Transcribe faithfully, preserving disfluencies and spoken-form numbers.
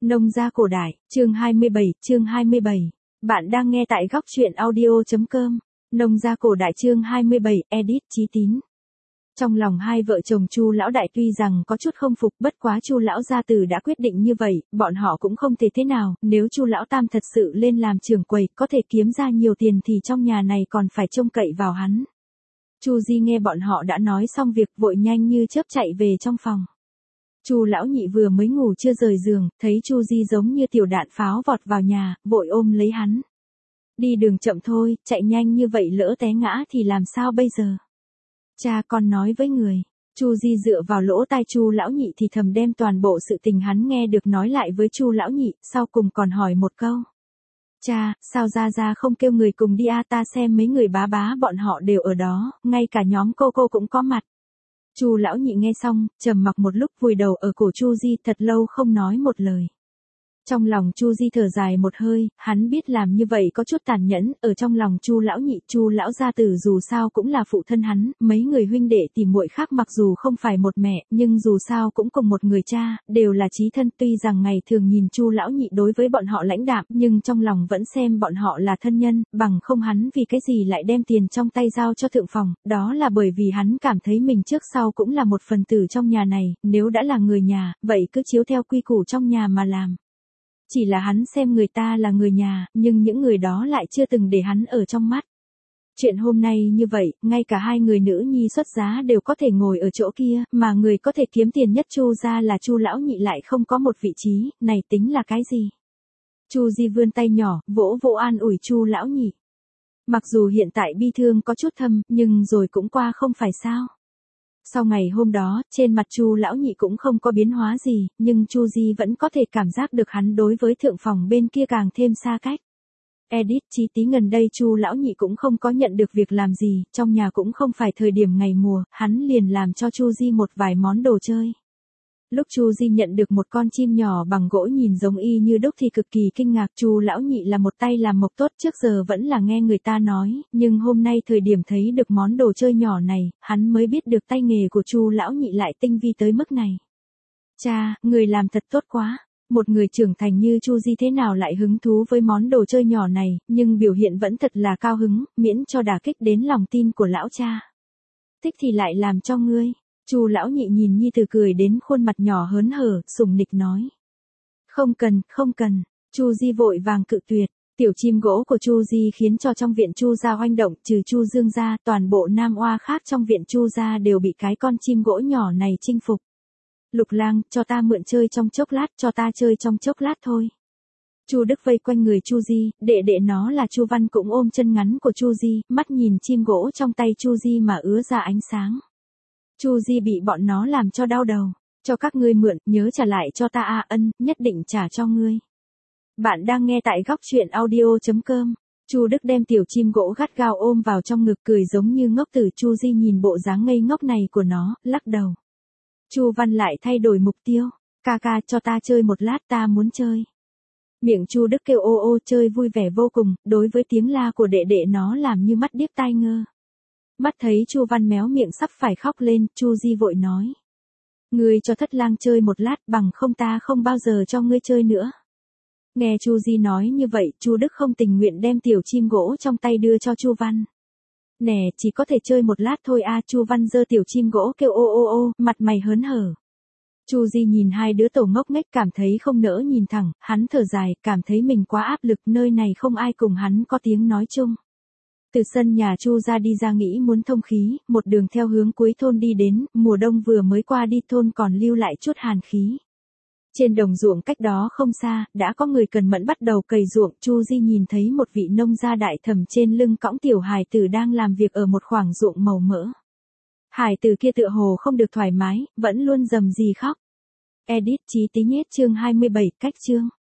Nông gia cổ đại, chương hai mươi bảy, chương hai mươi bảy. Bạn đang nghe tại góc truyện audio.com. Nông gia cổ đại chương hai mươi bảy, edit Chí Tín. Trong lòng hai vợ chồng Chu lão đại tuy rằng có chút không phục, bất quá Chu lão gia tử đã quyết định như vậy, bọn họ cũng không thể thế nào, nếu Chu lão tam thật sự lên làm trưởng quầy, có thể kiếm ra nhiều tiền thì trong nhà này còn phải trông cậy vào hắn. Chu Di nghe bọn họ đã nói xong việc, vội nhanh như chớp chạy về trong phòng. Chu lão nhị vừa mới ngủ chưa rời giường, thấy Chu Di giống như tiểu đạn pháo vọt vào nhà, vội ôm lấy hắn. Đi đường chậm thôi, chạy nhanh như vậy lỡ té ngã thì làm sao bây giờ? Cha, con nói với người. Chu Di dựa vào lỗ tai Chu lão nhị thì thầm đem toàn bộ sự tình hắn nghe được nói lại với Chu lão nhị, sau cùng còn hỏi một câu. Cha, sao ra ra không kêu người cùng đi a, ta xem mấy người bá bá bọn họ đều ở đó, ngay cả nhóm cô cô cũng có mặt. Chu lão nhị nghe xong, trầm mặc một lúc, vùi đầu ở cổ Chu Di thật lâu không nói một lời. Trong lòng Chu Di thở dài một hơi, hắn biết làm như vậy có chút tàn nhẫn, ở trong lòng Chu lão nhị, Chu lão gia tử dù sao cũng là phụ thân hắn, mấy người huynh đệ tỷ muội khác mặc dù không phải một mẹ, nhưng dù sao cũng cùng một người cha, đều là chí thân, tuy rằng ngày thường nhìn Chu lão nhị đối với bọn họ lãnh đạm, nhưng trong lòng vẫn xem bọn họ là thân nhân, bằng không hắn vì cái gì lại đem tiền trong tay giao cho thượng phòng, đó là bởi vì hắn cảm thấy mình trước sau cũng là một phần tử trong nhà này, nếu đã là người nhà, vậy cứ chiếu theo quy củ trong nhà mà làm. Chỉ là hắn xem người ta là người nhà, nhưng những người đó lại chưa từng để hắn ở trong mắt. Chuyện hôm nay như vậy, ngay cả hai người nữ nhi xuất giá đều có thể ngồi ở chỗ kia, mà người có thể kiếm tiền nhất Chu gia là Chu lão nhị lại không có một vị trí, này tính là cái gì? Chu Di vươn tay nhỏ, vỗ vỗ an ủi Chu lão nhị. Mặc dù hiện tại bi thương có chút thâm, nhưng rồi cũng qua không phải sao? Sau ngày hôm đó, trên mặt Chu lão nhị cũng không có biến hóa gì, nhưng Chu Di vẫn có thể cảm giác được hắn đối với thượng phòng bên kia càng thêm xa cách. Edit Chí Tí gần đây Chu lão nhị cũng không có nhận được việc làm gì, trong nhà cũng không phải thời điểm ngày mùa, hắn liền làm cho Chu Di một vài món đồ chơi. Lúc Chu Di nhận được một con chim nhỏ bằng gỗ nhìn giống y như đúc thì cực kỳ kinh ngạc. Chu lão nhị là một tay làm mộc tốt, trước giờ vẫn là nghe người ta nói, nhưng hôm nay thời điểm thấy được món đồ chơi nhỏ này, hắn mới biết được tay nghề của Chu lão nhị lại tinh vi tới mức này. Cha, người làm thật tốt quá. Một người trưởng thành như Chu Di thế nào lại hứng thú với món đồ chơi nhỏ này, nhưng biểu hiện vẫn thật là cao hứng, miễn cho đả kích đến lòng tin của lão cha. Thích thì lại làm cho ngươi. Chu lão nhị nhìn nhi tử cười đến khuôn mặt nhỏ hớn hở, sủng nịch nói. Không cần, không cần. Chu Di vội vàng cự tuyệt. Tiểu chim gỗ của Chu Di khiến cho trong viện Chu gia oanh động, trừ Chu Dương gia, toàn bộ nam oa khác trong viện Chu gia đều bị cái con chim gỗ nhỏ này chinh phục. Lục Lang, cho ta mượn chơi trong chốc lát, cho ta chơi trong chốc lát thôi. Chu Đức vây quanh người Chu Di, đệ đệ nó là Chu Văn cũng ôm chân ngắn của Chu Di, mắt nhìn chim gỗ trong tay Chu Di mà ứa ra ánh sáng. Chu Di bị bọn nó làm cho đau đầu. Cho các ngươi mượn, nhớ trả lại cho ta a, ân, nhất định trả cho ngươi. Bạn đang nghe tại góc truyện audio.com. Chu Đức đem tiểu chim gỗ gắt gao ôm vào trong ngực, cười giống như ngốc tử. Chu Di nhìn bộ dáng ngây ngốc này của nó, lắc đầu. Chu Văn lại thay đổi mục tiêu. Ca ca, cho ta chơi một lát, ta muốn chơi. Miệng Chu Đức kêu ô ô, chơi vui vẻ vô cùng, đối với tiếng la của đệ đệ nó làm như mắt điếc tai ngơ. Mắt thấy Chu Văn méo miệng sắp phải khóc lên, Chu Di vội nói. Ngươi cho Thất Lang chơi một lát, bằng không ta không bao giờ cho ngươi chơi nữa. Nghe Chu Di nói như vậy, Chu Đức không tình nguyện đem tiểu chim gỗ trong tay đưa cho Chu Văn. Nè, chỉ có thể chơi một lát thôi a. Chu Văn giơ tiểu chim gỗ kêu ô ô ô, mặt mày hớn hở. Chu Di nhìn hai đứa tổ ngốc nghếch cảm thấy không nỡ nhìn thẳng, hắn thở dài, cảm thấy mình quá áp lực, nơi này không ai cùng hắn có tiếng nói chung. Từ sân nhà Chu ra đi ra nghĩ muốn thông khí, một đường theo hướng cuối thôn đi đến, mùa đông vừa mới qua đi thôn còn lưu lại chút hàn khí. Trên đồng ruộng cách đó không xa, đã có người cần mẫn bắt đầu cày ruộng. Chu Di nhìn thấy một vị nông gia đại thẩm trên lưng cõng tiểu hài tử đang làm việc ở một khoảng ruộng màu mỡ. Hài tử kia tựa hồ không được thoải mái, vẫn luôn rầm rì khóc. Edit Chí Tí nhét chương hai mươi bảy, cách chương.